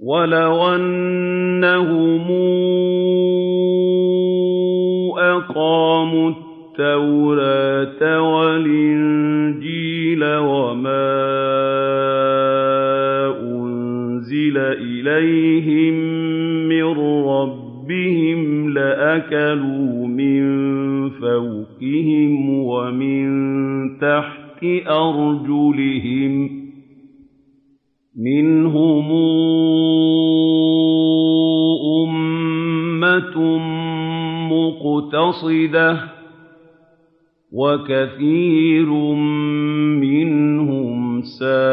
وَلَوْ أَنَّهُمْ أَقَامُوا التَّوْرَاةَ وَالْإِنجِيلَ وَمَا أُنزِلَ إِلَيْهِم مِّن رَّبِّهِمْ لَأَكَلُوا مِن فَوْقِهِمْ وَمِن تَحْتِ أَرْجُلِهِم ۚ مِّنْهُمْ أُمَّةٌ مُّقْتَصِدَةٌ ۖ وَكَثِيرٌ مِّنْهُمْ سَاءَ